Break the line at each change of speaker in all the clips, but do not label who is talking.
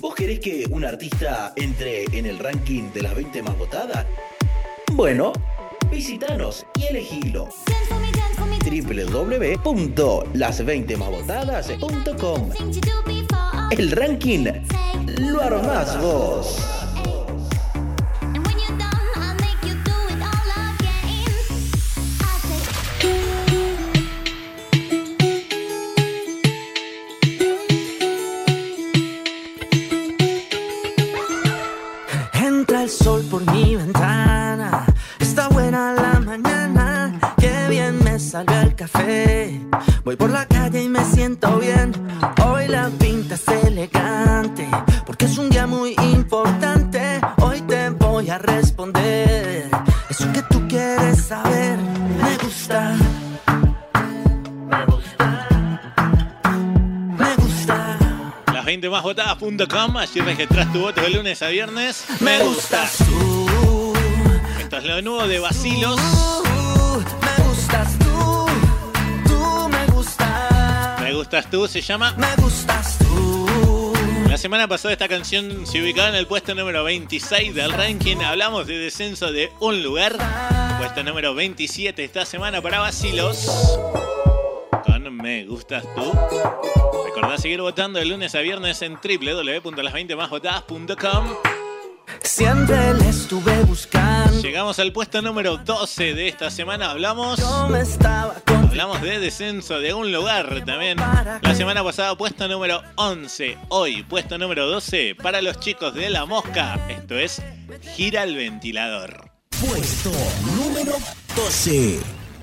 ¿Vos querés que un artista entre en el ranking de las 20 más votadas? Bueno, visitanos y elegilo. www.las20másvotadas.com. El ranking lo armás vos.
Entra el sol por mi ventana, está buena la mañana, qué bien me salió el café. Voy por la calle y me siento bien, hoy la pinta es elegante, porque es un día muy importante. Hoy te voy a responder eso que tú quieres saber. Me gusta.
Las20másvotadas.com. Allí registras tu voto de lunes a viernes.
Me gustas tú.
Esto es lo nuevo de Vacilos.
Me gustas tú. Tú me gustas.
Me gustas tú se llama.
Me gustas tú.
La semana pasada esta canción se ubicaba en el puesto número 26 del ranking. Hablamos de descenso de un lugar. Puesto número 27 esta semana para Vacilos. Con Me gustas tú. Recordá seguir votando de lunes a viernes en www.las20másvotadas.com.
Siempre le estuve buscando.
Llegamos al puesto número 12 de esta semana. Hablamos de descenso de un lugar también. La semana pasada puesto número 11. Hoy puesto número 12 para los chicos de La Mosca. Esto es Gira el Ventilador.
Puesto número 12.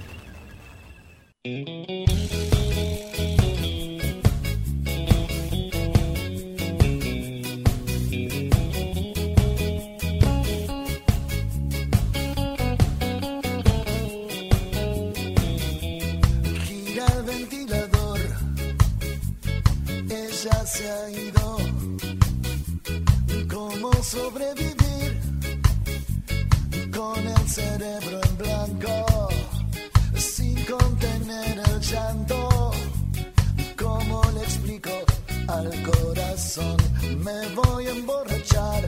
Ya se ha ido. ¿Cómo sobrevivir con el cerebro en blanco sin contener el llanto? ¿Cómo le explico al corazón? Me voy a emborrachar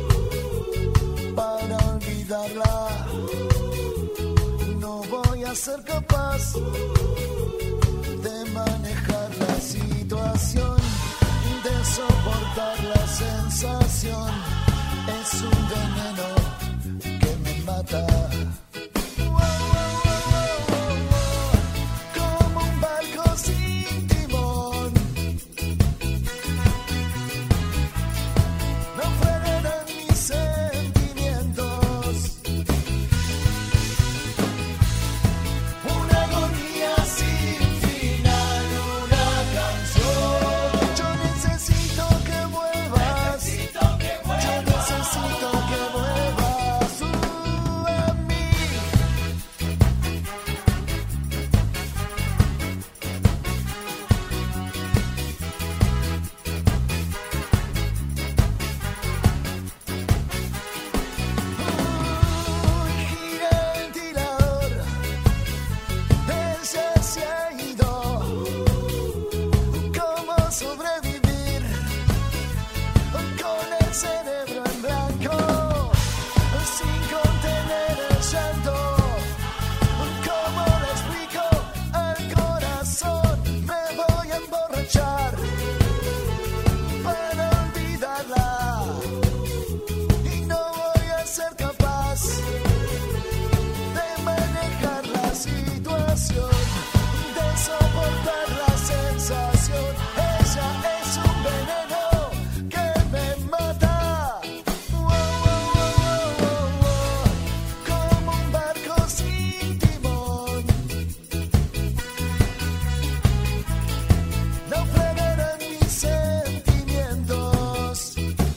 para olvidarla. No voy a ser capaz de manejar la situación, de soportar la sensación. Es un veneno que me mata. Como un barco sin timón, no frenan mis sentimientos. Una agonía sin final, una canción. Yo necesito que vuelvas. Yo necesito que vuelvas a mí. Gira el ventilador, ella se ha ido. ¿Cómo sobrevivir con el cerebro en blanco sin contener el llanto? ¿Cómo le explico al corazón? Me voy a emborrachar para olvidarla y no voy a ser capaz de manejar la situación, de soportar la sensación. Ella es un veneno que me mata. Como un barco sin timón, naufragarán mis sentimientos.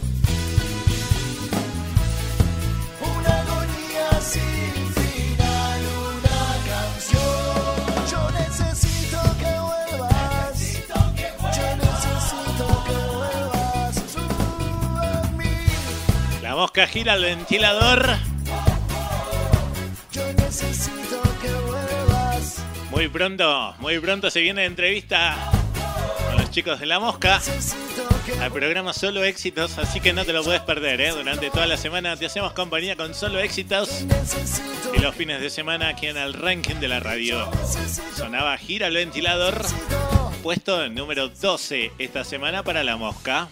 Una agonía sin final, una canción. Yo necesito que vuelvas. Yo necesito que vuelvas a mí.
La Mosca gira el ventilador.
Yo necesito que vuelvas.
Muy pronto se viene entrevista con los chicos de La Mosca.
Necesito
al programa Solo Éxitos, así que no te lo puedes perder, ¿eh? Durante toda la semana te hacemos compañía con Solo Éxitos y los fines de semana aquí en el ranking de la radio. Sonaba Gira el Ventilador, puesto número 12 esta semana para La Mosca.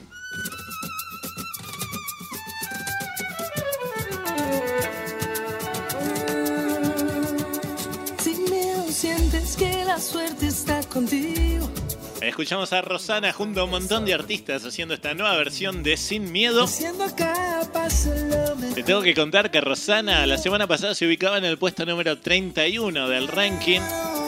Sin miedo sientes que la suerte está contigo.
Escuchamos a Rosana junto a un montón de artistas haciendo esta nueva versión de Sin Miedo. Te tengo que contar que Rosana la semana pasada se ubicaba en el puesto número 31 del ranking.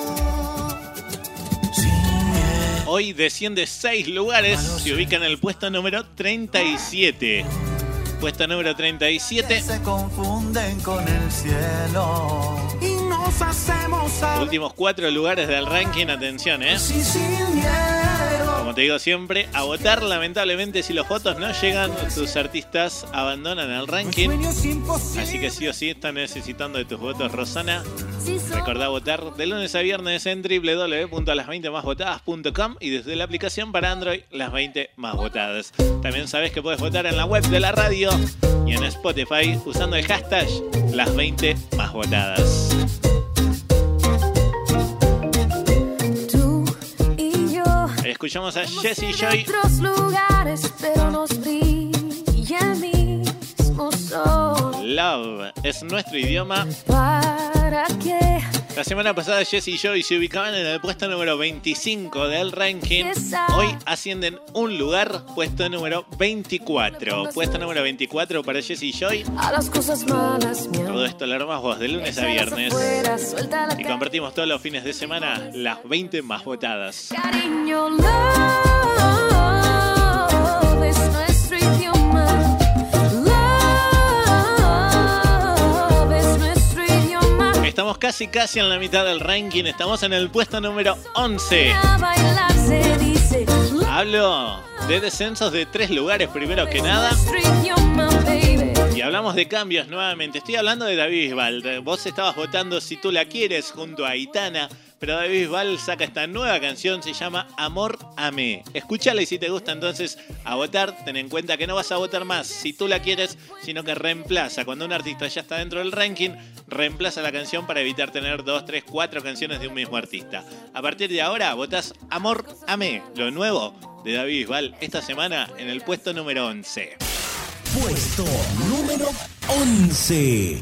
Hoy desciende 6 lugares, se ubica en el puesto número 37. Puesto número 37.
Se confunden con el cielo y nos hacemos a...
Últimos 4 lugares del ranking, atención, ¿eh? Como te digo siempre, a votar. Lamentablemente, si los votos no llegan, tus artistas abandonan el ranking. Así que sí o sí están necesitando de tus votos, Rosana. Recordá votar de lunes a viernes en www.las20másvotadas.com y desde la aplicación para Android, Las 20 Más Votadas. También sabes que puedes votar en la web de la radio y en Spotify usando el hashtag Las 20 Más Votadas. Escuchamos a Jessie Joy. Love es nuestro idioma. La semana pasada Jessie Joy se ubicaban en el puesto número 25 del ranking. Hoy ascienden un lugar, puesto número 24. Puesto número 24 para Jessie Joy. Todo esto lo armás vos de lunes a viernes. Y compartimos todos los fines de semana las 20 más votadas.
Cariño, love es nuestro idioma. Love es nuestro idioma.
Estamos casi en la mitad del ranking. Estamos en el puesto número 11. Hablo de descensos de 3 lugares, primero que nada. Y hablamos de cambios nuevamente. Estoy hablando de David Bisbal. Vos estabas votando Si Tú La Quieres junto a Aitana, pero David Bisbal saca esta nueva canción, se llama Amor Amé. Escúchala y si te gusta entonces a votar, ten en cuenta que no vas a votar más Si Tú La Quieres, sino que reemplaza. Cuando un artista ya está dentro del ranking, reemplaza la canción para evitar tener 2, 3, 4 canciones de un mismo artista. A partir de ahora votás Amor Amé, lo nuevo de David Bisbal esta semana en el puesto número 11.
Puesto número 11.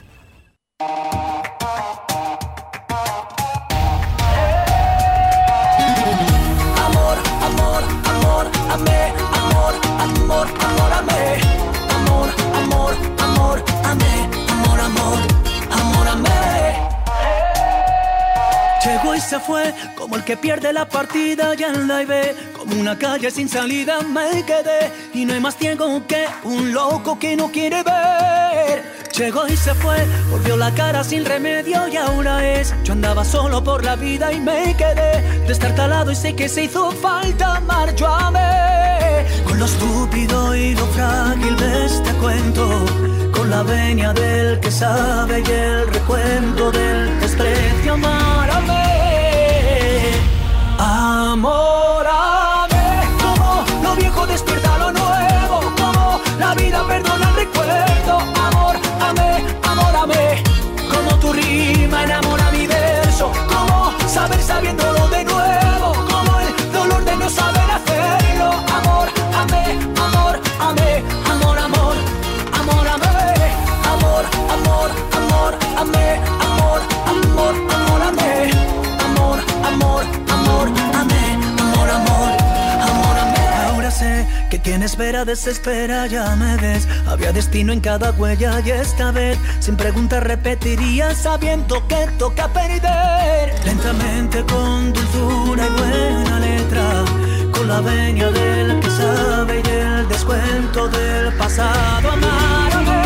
Amor, amor, amor, amé, amor, amor, amor, amé. Amor, amor, amor, amé, amor, amor, amor, amé. Llegó y se fue, como el que pierde la partida ya en la ve. Como una calle sin salida me quedé, y no hay más ciego que un loco que no quiere ver. Llegó y se fue, volvió la cara sin remedio y ahora es. Yo andaba solo por la vida y me quedé destartalado y sé que se hizo falta amar. Yo amé con lo estúpido y lo frágil de este cuento, con la venia del que sabe y el recuento del desprecio. Amar, amé, amor, amé. Como lo viejo despierta lo nuevo, como la vida perdona el recuerdo. Amor, amé, amor, amé. Como tu rima enamora mi verso, como saber sabiéndolo de nuevo, como el dolor de no saber hacerlo. Amor, amé, amor, amé, amor, amor, amor, amé. Amor, amor, amor, amé, amor, amor, amor, amé. Amor, amor, amor, amé, amor, amor, amor, amé. Ahora sé que quien espera desespera, ya me ves. Había destino en cada huella y esta vez sin preguntar repetiría sabiendo que toca perder. Lentamente con dulzura y buena letra, con la venia del que sabe y el descuento del pasado. Amar, amé,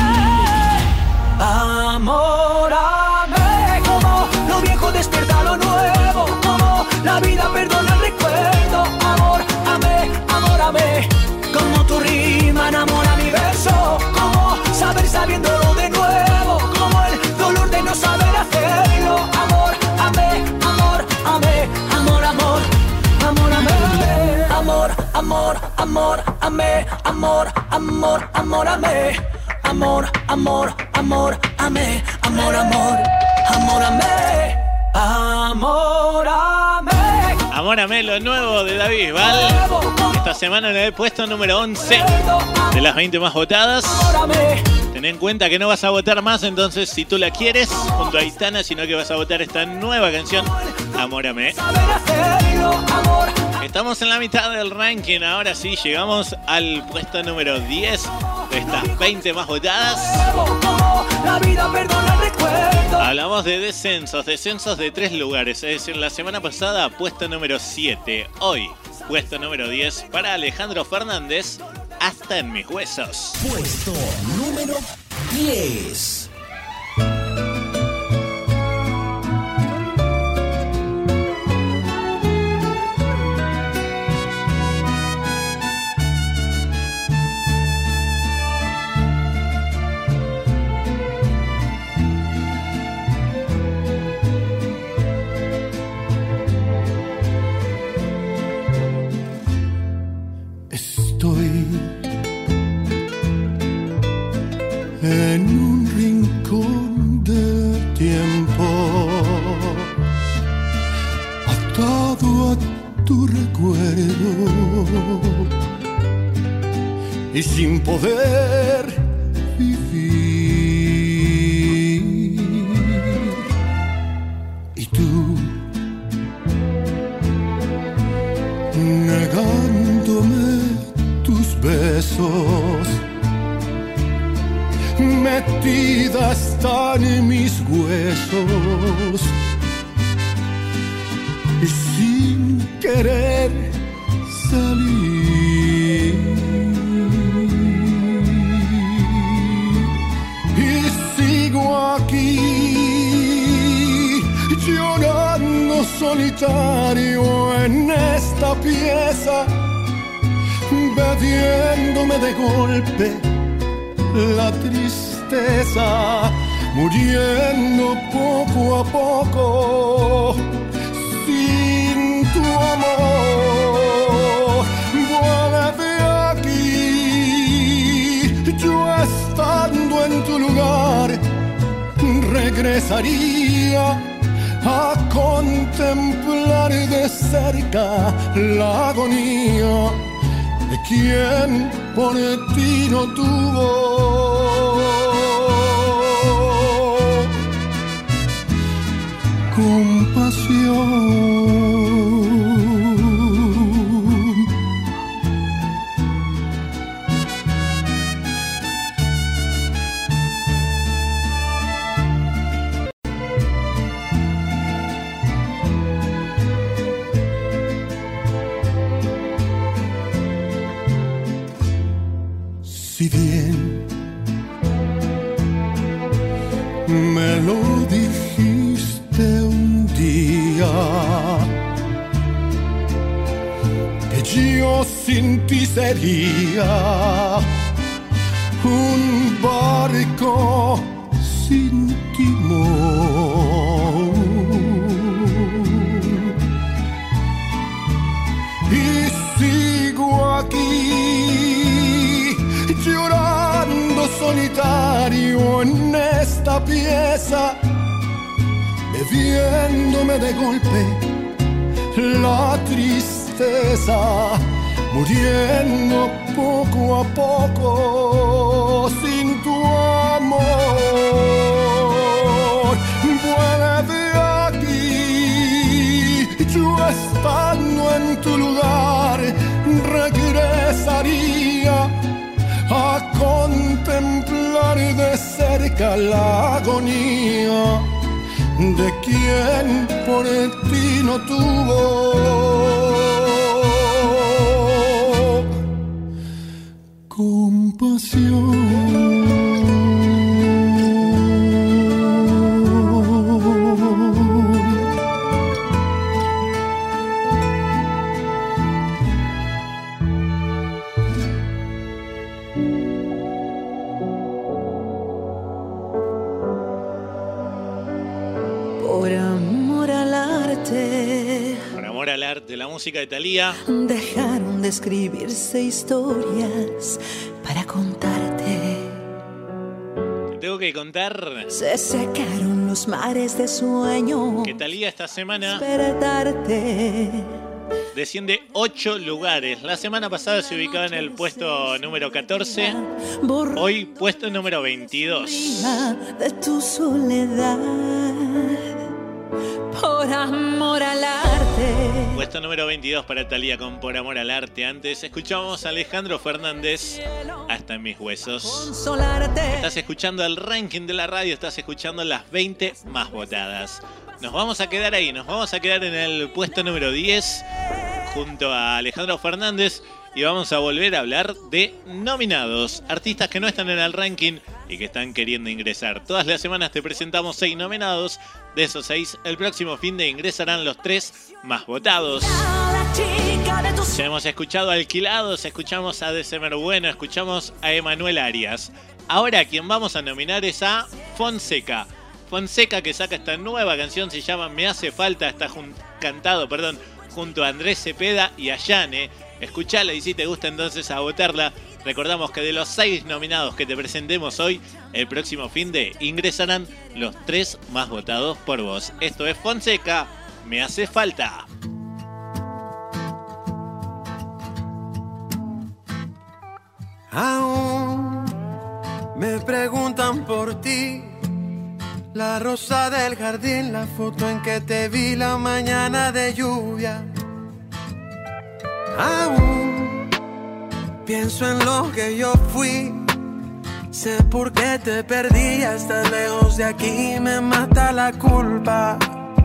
amor, amé. Como lo viejo despierta lo nuevo, como la vida perdona el recuerdo. Amor, amé, amor, amé. Como tu rima enamora mi verso, como saber sabiéndolo de nuevo, como el dolor de no saber hacerlo. Amor, amé, amor, amé, amor, amor, amor, amé. Amor, amor, amor, amor, amé, amor, amor, amor, amé. Amor, amor, amor, amé, amor, amor, amor, amé. Amor, amé.
Amórame, lo nuevo de David Bisbal. Esta semana en el puesto número 11 de las 20 más votadas. Ten en cuenta que no vas a votar más, entonces si tú la quieres, junto a Aitana, sino que vas a votar esta nueva canción, Amórame. Estamos en la mitad del ranking, ahora sí, llegamos al puesto número 10 de estas 20 más votadas. Hablamos de descensos de 3 lugares, es decir, la semana pasada puesto número 7, hoy puesto número 10 para Alejandro Fernández, Hasta en mis huesos.
Puesto número 10.
En un rincón del tiempo, atado a tu recuerdo y sin poder vivir. Y tú, negándome tus besos, metida están en mis huesos y sin querer salir. Y sigo aquí llorando solitario en esta pieza, bebiéndome de golpe la tristeza, muriendo poco a poco sin tu amor. Vuelve aquí, yo estando en tu lugar regresaría a contemplar de cerca la agonía de quien por ti no tuvo compasión. Si bien me lo dijiste un día, que yo sin ti sería un barco sin timón. Y sigo aquí llorando solitario en esta pieza, bebiéndome de golpe la tristeza, muriendo poco a poco sin tu amor. Vuelve aquí, yo estando en tu lugar regresaría a contemplar de cerca la agonía de quien por ti no tuvo compasión.
lugar de la música de Thalía.
Dejaron de escribirse historias para contarte.
Tengo que contar
Se secaron los mares de sueño.
que Thalía esta semana
Despertarte.
desciende 8 lugares. La semana pasada se ubicaba en el puesto número 14.
Borra
Hoy puesto número 22.
de tu soledad. Por amor al arte.
Puesto número 22 para Thalía con Por Amor al Arte. Antes escuchamos a Alejandro Fernández, Hasta en mis huesos.
Consolarte.
Estás escuchando el ranking de la radio, estás escuchando las 20 más votadas. Nos vamos a quedar ahí, nos vamos a quedar en el puesto número 10 junto a Alejandro Fernández y vamos a volver a hablar de nominados, artistas que no están en el ranking y que están queriendo ingresar. Todas las semanas te presentamos 6 nominados, de esos 6 el próximo fin de ingresarán los 3 más votados.
La chica de tus
Ya hemos escuchado a Alquilados, escuchamos a December Bueno, escuchamos a Emanuel Arias. Ahora quien vamos a nominar es a Fonseca. Fonseca, que saca esta nueva canción, se llama Me Hace Falta, está cantado junto a Andrés Cepeda y a Yane. Escuchala y si te gusta entonces a votarla. Recordamos que de los 6 nominados que te presentemos hoy, el próximo fin de ingresarán los 3 más votados por vos. Esto es Fonseca, Me Hace Falta.
Aún me preguntan por ti, la rosa del jardín, la foto en que te vi la mañana de lluvia. Aún pienso en lo que yo fui, sé por qué te perdí, hasta lejos de aquí me mata la culpa.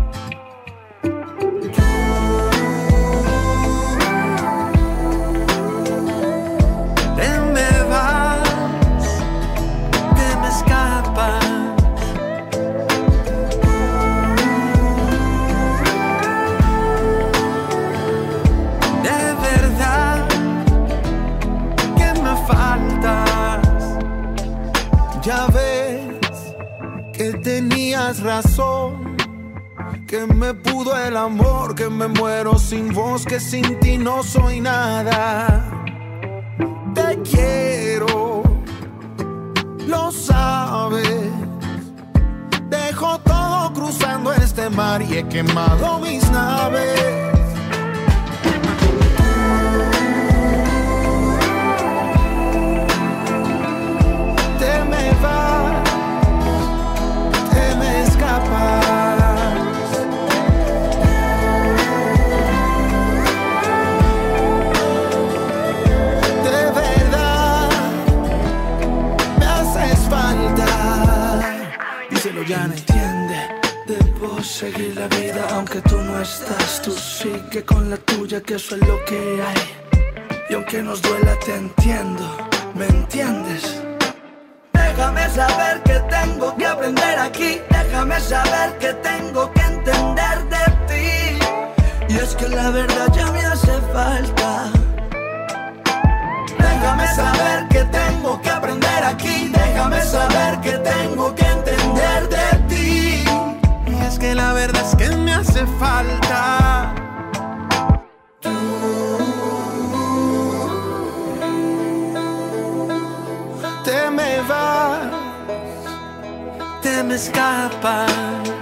Te me vas, te me escapas. De verdad que me faltas. Ya ves que tenías razón, que me pudo el amor, que me muero sin vos, que sin ti no soy nada. Te quiero, lo sabes. Dejo todo cruzando este mar y he quemado mis naves. Te me vas, te me escapas. De verdad me haces falta. Díselo, ya no entiende. Debo seguir la vida aunque tú no estás. Tú sigue con la tuya, que eso es lo que hay. Y aunque nos duela te entiendo, ¿me entiendes? Déjame saber que tengo que aprender aquí. Déjame saber que tengo que entender de ti. Y es que la verdad ya me hace falta. Déjame saber que tengo que aprender aquí. Déjame saber que tengo que entender de ti. Y es que la verdad es que me hace falta. Te me vas, te me escapas.